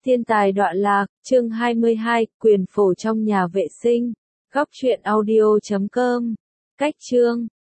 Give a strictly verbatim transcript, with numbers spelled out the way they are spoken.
Thiên tài đọa lạc, chương hai mươi hai, quyền phổ trong nhà vệ sinh. Góc truyện audio chấm com. Cách chương